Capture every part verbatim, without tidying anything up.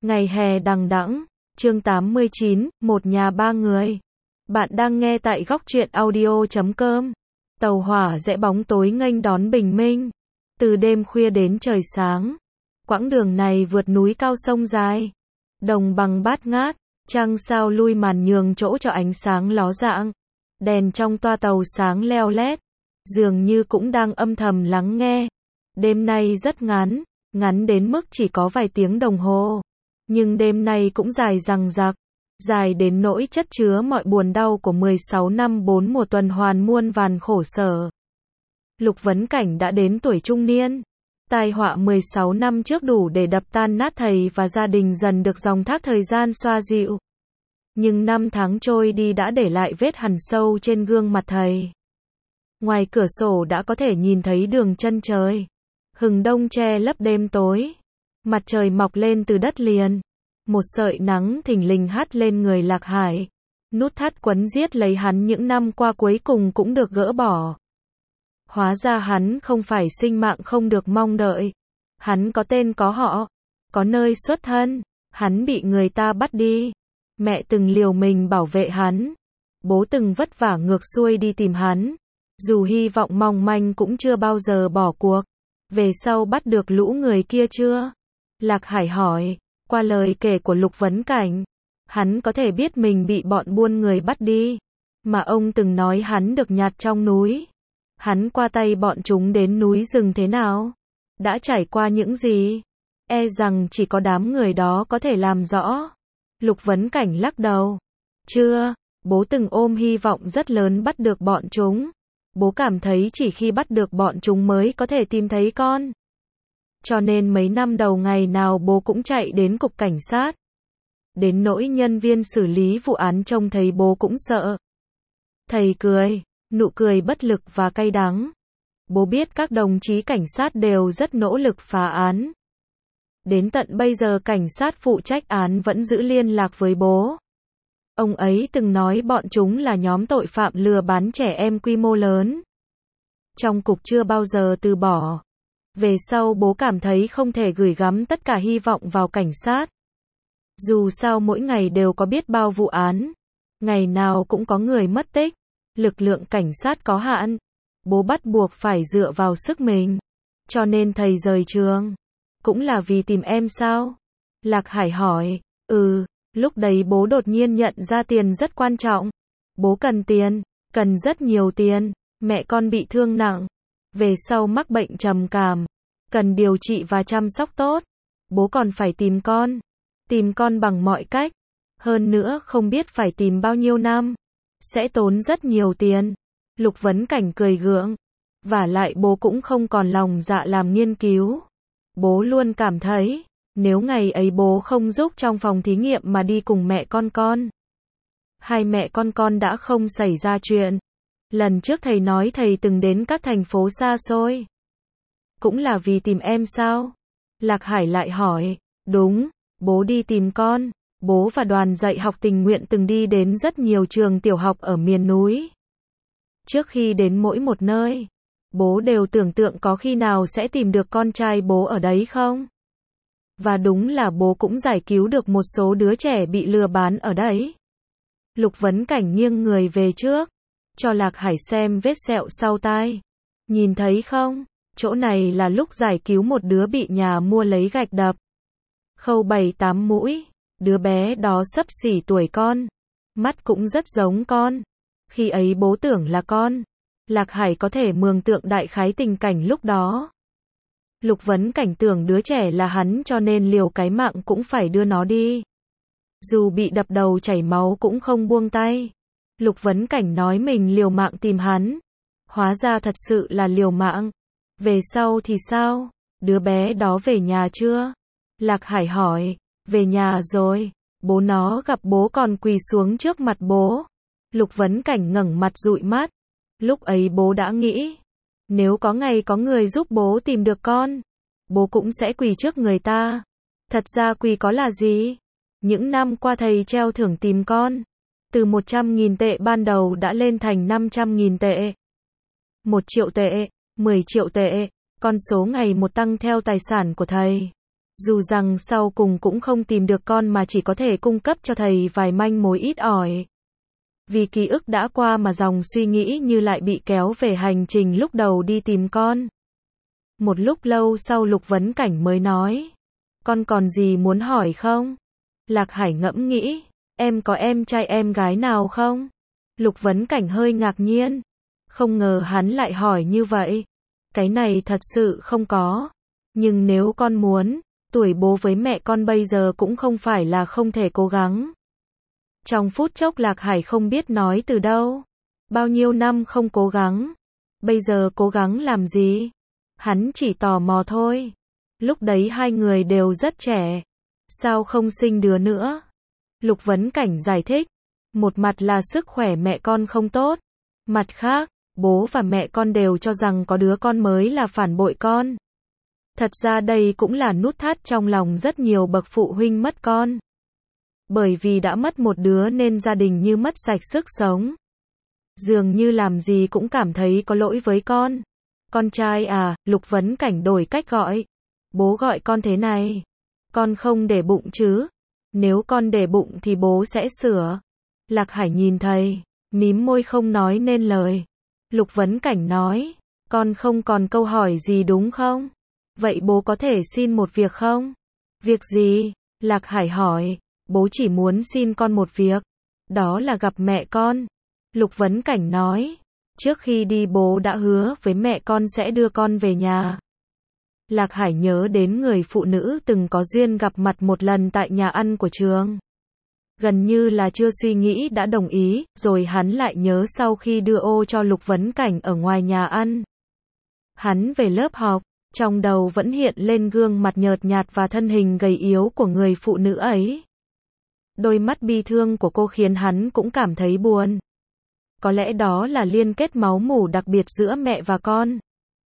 Ngày hè đằng đẵng, chương tám mươi chín, một nhà ba người. Bạn đang nghe tại góc truyện audio chấm com. Tàu hỏa rẽ bóng tối nghênh đón bình minh. Từ đêm khuya đến trời sáng. Quãng đường này vượt núi cao sông dài. Đồng bằng bát ngát, trăng sao lui màn nhường chỗ cho ánh sáng ló dạng. Đèn trong toa tàu sáng leo lét, dường như cũng đang âm thầm lắng nghe. Đêm nay rất ngắn, ngắn đến mức chỉ có vài tiếng đồng hồ. Nhưng đêm nay cũng dài dằng dặc, dài đến nỗi chất chứa mọi buồn đau của mười sáu năm bốn mùa tuần hoàn muôn vàn khổ sở. Lục Vấn Cảnh đã đến tuổi trung niên. Tai họa mười sáu năm trước đủ để đập tan nát thầy và gia đình dần được dòng thác thời gian xoa dịu. Nhưng năm tháng trôi đi đã để lại vết hằn sâu trên gương mặt thầy. Ngoài cửa sổ đã có thể nhìn thấy đường chân trời. Hừng đông che lấp đêm tối. Mặt trời mọc lên từ đất liền. Một sợi nắng thình lình hắt lên người Lạc Hải. Nút thắt quấn giết lấy hắn những năm qua cuối cùng cũng được gỡ bỏ. Hóa ra hắn không phải sinh mạng không được mong đợi. Hắn có tên có họ, có nơi xuất thân. Hắn bị người ta bắt đi. Mẹ từng liều mình bảo vệ hắn. Bố từng vất vả ngược xuôi đi tìm hắn. Dù hy vọng mong manh cũng chưa bao giờ bỏ cuộc. Về sau bắt được lũ người kia chưa? Lạc Hải hỏi. Qua lời kể của Lục Vấn Cảnh, hắn có thể biết mình bị bọn buôn người bắt đi. Mà ông từng nói hắn được nhặt trong núi. Hắn qua tay bọn chúng đến núi rừng thế nào? Đã trải qua những gì? E rằng chỉ có đám người đó có thể làm rõ. Lục Vấn Cảnh lắc đầu. Chưa, bố từng ôm hy vọng rất lớn bắt được bọn chúng. Bố cảm thấy chỉ khi bắt được bọn chúng mới có thể tìm thấy con. Cho nên mấy năm đầu ngày nào bố cũng chạy đến cục cảnh sát. Đến nỗi nhân viên xử lý vụ án trông thấy bố cũng sợ. Thầy cười, nụ cười bất lực và cay đắng. Bố biết các đồng chí cảnh sát đều rất nỗ lực phá án. Đến tận bây giờ cảnh sát phụ trách án vẫn giữ liên lạc với bố. Ông ấy từng nói bọn chúng là nhóm tội phạm lừa bán trẻ em quy mô lớn. Trong cục chưa bao giờ từ bỏ. Về sau bố cảm thấy không thể gửi gắm tất cả hy vọng vào cảnh sát. Dù sao mỗi ngày đều có biết bao vụ án. Ngày nào cũng có người mất tích. Lực lượng cảnh sát có hạn. Bố bắt buộc phải dựa vào sức mình. Cho nên thầy rời trường. Cũng là vì tìm em sao? Lạc Hải hỏi. Ừ, lúc đấy bố đột nhiên nhận ra tiền rất quan trọng. Bố cần tiền, cần rất nhiều tiền. Mẹ con bị thương nặng. Về sau mắc bệnh trầm cảm. Cần điều trị và chăm sóc tốt. Bố còn phải tìm con. Tìm con bằng mọi cách. Hơn nữa không biết phải tìm bao nhiêu năm. Sẽ tốn rất nhiều tiền. Lục Vấn Cảnh cười gượng. Vả lại bố cũng không còn lòng dạ làm nghiên cứu. Bố luôn cảm thấy, nếu ngày ấy bố không giúp trong phòng thí nghiệm mà đi cùng mẹ con con. Hai mẹ con con đã không xảy ra chuyện. Lần trước thầy nói thầy từng đến các thành phố xa xôi. Cũng là vì tìm em sao? Lạc Hải lại hỏi. Đúng, bố đi tìm con. Bố và đoàn dạy học tình nguyện từng đi đến rất nhiều trường tiểu học ở miền núi. Trước khi đến mỗi một nơi, bố đều tưởng tượng có khi nào sẽ tìm được con trai bố ở đấy không? Và đúng là bố cũng giải cứu được một số đứa trẻ bị lừa bán ở đấy. Lục Vấn Cảnh nghiêng người về trước, cho Lạc Hải xem vết sẹo sau tai. Nhìn thấy không? Chỗ này là lúc giải cứu một đứa bị nhà mua lấy gạch đập. Khâu bảy tám mũi. Đứa bé đó xấp xỉ tuổi con. Mắt cũng rất giống con. Khi ấy bố tưởng là con. Lạc Hải có thể mường tượng đại khái tình cảnh lúc đó. Lục Vấn Cảnh tưởng đứa trẻ là hắn cho nên liều cái mạng cũng phải đưa nó đi. Dù bị đập đầu chảy máu cũng không buông tay. Lục Vấn Cảnh nói mình liều mạng tìm hắn. Hóa ra thật sự là liều mạng. Về sau thì sao? Đứa bé đó về nhà chưa? Lạc Hải hỏi. Về nhà rồi. Bố nó gặp bố còn quỳ xuống trước mặt bố. Lục Vấn Cảnh ngẩng mặt dụi mắt. Lúc ấy bố đã nghĩ. Nếu có ngày có người giúp bố tìm được con, bố cũng sẽ quỳ trước người ta. Thật ra quỳ có là gì? Những năm qua thầy treo thưởng tìm con. Từ một trăm nghìn tệ ban đầu đã lên thành năm trăm nghìn tệ. một triệu tệ, mười triệu tệ. Con số ngày một tăng theo tài sản của thầy. Dù rằng sau cùng cũng không tìm được con mà chỉ có thể cung cấp cho thầy vài manh mối ít ỏi. Vì ký ức đã qua mà dòng suy nghĩ như lại bị kéo về hành trình lúc đầu đi tìm con. Một lúc lâu sau Lục Vấn Cảnh mới nói. Con còn gì muốn hỏi không? Lạc Hải ngẫm nghĩ. Em có em trai em gái nào không? Lục Vấn Cảnh hơi ngạc nhiên. Không ngờ hắn lại hỏi như vậy. Cái này thật sự không có. Nhưng nếu con muốn, tuổi bố với mẹ con bây giờ cũng không phải là không thể cố gắng. Trong phút chốc Lạc Hải không biết nói từ đâu. Bao nhiêu năm không cố gắng. Bây giờ cố gắng làm gì? Hắn chỉ tò mò thôi. Lúc đấy hai người đều rất trẻ. Sao không sinh đứa nữa? Lục Vấn Cảnh giải thích. Một mặt là sức khỏe mẹ con không tốt. Mặt khác, bố và mẹ con đều cho rằng có đứa con mới là phản bội con. Thật ra đây cũng là nút thắt trong lòng rất nhiều bậc phụ huynh mất con. Bởi vì đã mất một đứa nên gia đình như mất sạch sức sống. Dường như làm gì cũng cảm thấy có lỗi với con. Con trai à, Lục Vấn Cảnh đổi cách gọi. Bố gọi con thế này. Con không để bụng chứ? Nếu con để bụng thì bố sẽ sửa. Lạc Hải nhìn thầy, mím môi không nói nên lời. Lục Vấn Cảnh nói, con không còn câu hỏi gì đúng không? Vậy bố có thể xin một việc không? Việc gì? Lạc Hải hỏi, bố chỉ muốn xin con một việc. Đó là gặp mẹ con. Lục Vấn Cảnh nói, trước khi đi bố đã hứa với mẹ con sẽ đưa con về nhà. Lạc Hải nhớ đến người phụ nữ từng có duyên gặp mặt một lần tại nhà ăn của trường. Gần như là chưa suy nghĩ đã đồng ý, rồi hắn lại nhớ sau khi đưa ô cho Lục Vấn Cảnh ở ngoài nhà ăn. Hắn về lớp học, trong đầu vẫn hiện lên gương mặt nhợt nhạt và thân hình gầy yếu của người phụ nữ ấy. Đôi mắt bi thương của cô khiến hắn cũng cảm thấy buồn. Có lẽ đó là liên kết máu mủ đặc biệt giữa mẹ và con.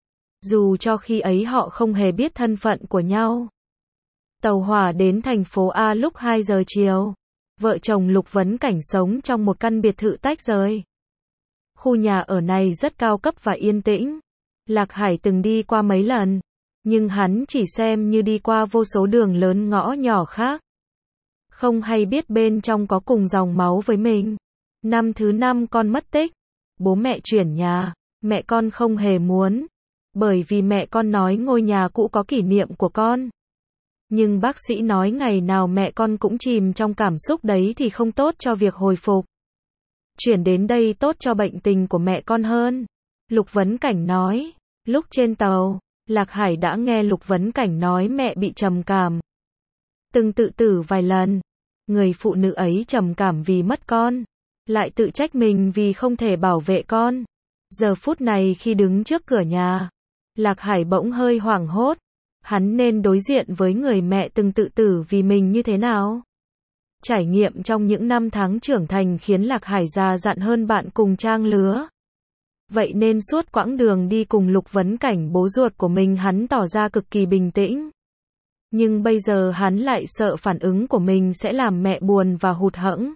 Dù cho khi ấy họ không hề biết thân phận của nhau. Tàu hỏa đến thành phố A lúc hai giờ chiều. Vợ chồng Lục Vấn Cảnh sống trong một căn biệt thự tách rời. Khu nhà ở này rất cao cấp và yên tĩnh. Lạc Hải từng đi qua mấy lần, nhưng hắn chỉ xem như đi qua vô số đường lớn ngõ nhỏ khác. Không hay biết bên trong có cùng dòng máu với mình. Năm thứ năm con mất tích. Bố mẹ chuyển nhà. Mẹ con không hề muốn. Bởi vì mẹ con nói ngôi nhà cũ có kỷ niệm của con. Nhưng bác sĩ nói ngày nào mẹ con cũng chìm trong cảm xúc đấy thì không tốt cho việc hồi phục. Chuyển đến đây tốt cho bệnh tình của mẹ con hơn. Lục Vấn Cảnh nói. Lúc trên tàu, Lạc Hải đã nghe Lục Vấn Cảnh nói mẹ bị trầm cảm. Từng tự tử vài lần. Người phụ nữ ấy trầm cảm vì mất con. Lại tự trách mình vì không thể bảo vệ con. Giờ phút này khi đứng trước cửa nhà, Lạc Hải bỗng hơi hoảng hốt. Hắn nên đối diện với người mẹ từng tự tử vì mình như thế nào? Trải nghiệm trong những năm tháng trưởng thành khiến Lạc Hải già dặn hơn bạn cùng trang lứa. Vậy nên suốt quãng đường đi cùng Lục Vấn Cảnh bố ruột của mình hắn tỏ ra cực kỳ bình tĩnh. Nhưng bây giờ hắn lại sợ phản ứng của mình sẽ làm mẹ buồn và hụt hẫng.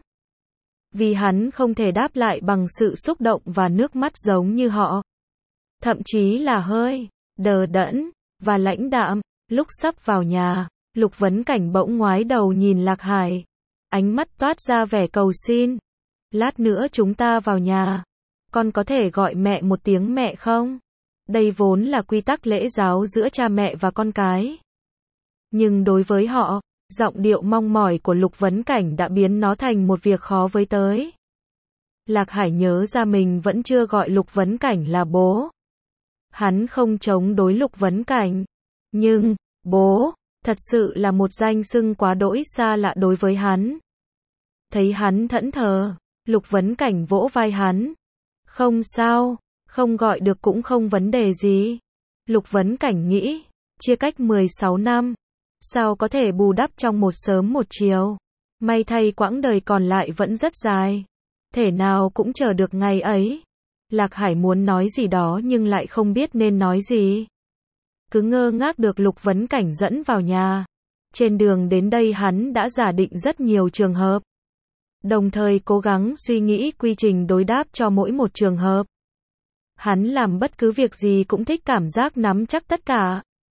Vì hắn không thể đáp lại bằng sự xúc động và nước mắt giống như họ. Thậm chí là hơi đờ đẫn và lãnh đạm. Lúc sắp vào nhà, Lục Vấn Cảnh bỗng ngoái đầu nhìn Lạc Hải. Ánh mắt toát ra vẻ cầu xin. Lát nữa chúng ta vào nhà. Con có thể gọi mẹ một tiếng mẹ không? Đây vốn là quy tắc lễ giáo giữa cha mẹ và con cái. Nhưng đối với họ, giọng điệu mong mỏi của Lục Vấn Cảnh đã biến nó thành một việc khó với tới. Lạc Hải nhớ ra mình vẫn chưa gọi Lục Vấn Cảnh là bố. Hắn không chống đối Lục Vấn Cảnh. Nhưng, bố, thật sự là một danh xưng quá đỗi xa lạ đối với hắn. Thấy hắn thẫn thờ, Lục Vấn Cảnh vỗ vai hắn. Không sao, không gọi được cũng không vấn đề gì. Lục Vấn Cảnh nghĩ, chia cách mười sáu năm. Sao có thể bù đắp trong một sớm một chiều. May thay quãng đời còn lại vẫn rất dài. Thể nào cũng chờ được ngày ấy. Lạc Hải muốn nói gì đó nhưng lại không biết nên nói gì. Cứ ngơ ngác được Lục Vấn Cảnh dẫn vào nhà. Trên đường đến đây hắn đã giả định rất nhiều trường hợp. Đồng thời cố gắng suy nghĩ quy trình đối đáp cho mỗi một trường hợp. Hắn làm bất cứ việc gì cũng thích cảm giác nắm chắc tất cả.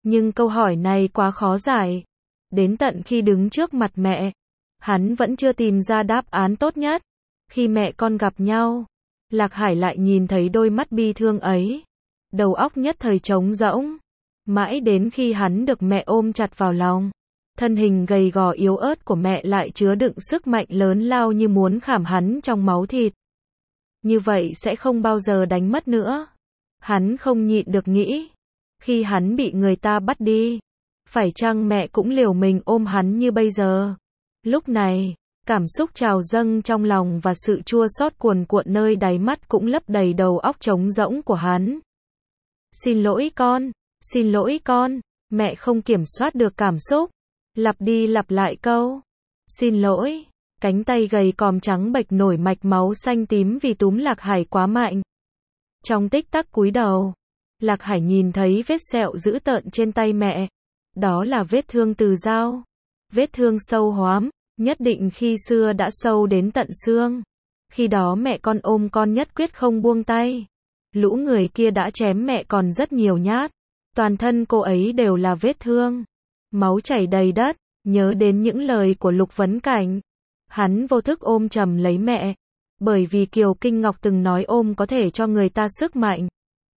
Nhưng câu hỏi này quá khó giải. Đến tận khi đứng trước mặt mẹ, hắn vẫn chưa tìm ra đáp án tốt nhất. Khi mẹ con gặp nhau, Lạc Hải lại nhìn thấy đôi mắt bi thương ấy. Đầu óc nhất thời trống rỗng. Mãi đến khi hắn được mẹ ôm chặt vào lòng, thân hình gầy gò yếu ớt của mẹ lại chứa đựng sức mạnh lớn lao như muốn khảm hắn trong máu thịt. Như vậy sẽ không bao giờ đánh mất nữa. Hắn không nhịn được nghĩ. Khi hắn bị người ta bắt đi, phải chăng mẹ cũng liều mình ôm hắn như bây giờ? Lúc này, cảm xúc trào dâng trong lòng và sự chua xót cuồn cuộn nơi đáy mắt cũng lấp đầy đầu óc trống rỗng của hắn. Xin lỗi con, xin lỗi con, mẹ không kiểm soát được cảm xúc. Lặp đi lặp lại câu, xin lỗi, cánh tay gầy còm trắng bệch nổi mạch máu xanh tím vì túm Lạc Hải quá mạnh. Trong tích tắc cúi đầu, Lạc Hải nhìn thấy vết sẹo dữ tợn trên tay mẹ. Đó là vết thương từ dao. Vết thương sâu hoắm, nhất định khi xưa đã sâu đến tận xương. Khi đó mẹ con ôm con nhất quyết không buông tay. Lũ người kia đã chém mẹ còn rất nhiều nhát. Toàn thân cô ấy đều là vết thương. Máu chảy đầy đất, nhớ đến những lời của Lục Vấn Cảnh. Hắn vô thức ôm chầm lấy mẹ. Bởi vì Kiều Kinh Ngọc từng nói ôm có thể cho người ta sức mạnh.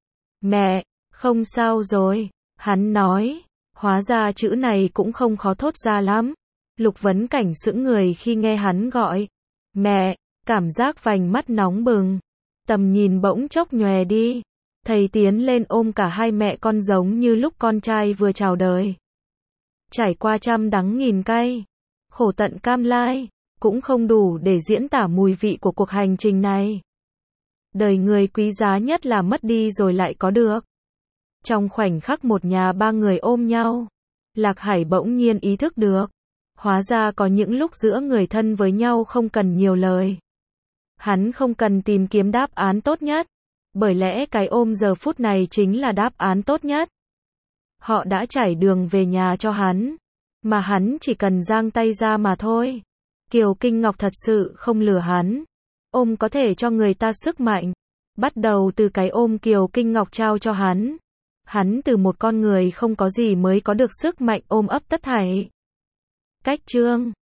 Mẹ, không sao rồi, hắn nói. Hóa ra chữ này cũng không khó thốt ra lắm. Lục Vấn Cảnh sững người khi nghe hắn gọi. Mẹ, cảm giác vành mắt nóng bừng. Tầm nhìn bỗng chốc nhòe đi. Thầy tiến lên ôm cả hai mẹ con giống như lúc con trai vừa chào đời. Trải qua trăm đắng nghìn cay, khổ tận cam lai, cũng không đủ để diễn tả mùi vị của cuộc hành trình này. Đời người quý giá nhất là mất đi rồi lại có được. Trong khoảnh khắc một nhà ba người ôm nhau, Lạc Hải bỗng nhiên ý thức được. Hóa ra có những lúc giữa người thân với nhau không cần nhiều lời. Hắn không cần tìm kiếm đáp án tốt nhất. Bởi lẽ cái ôm giờ phút này chính là đáp án tốt nhất. Họ đã trải đường về nhà cho hắn. Mà hắn chỉ cần giang tay ra mà thôi. Kiều Kinh Ngọc thật sự không lừa hắn. Ôm có thể cho người ta sức mạnh. Bắt đầu từ cái ôm Kiều Kinh Ngọc trao cho hắn. Hắn từ một con người không có gì mới có được sức mạnh ôm ấp tất thảy. Cách chương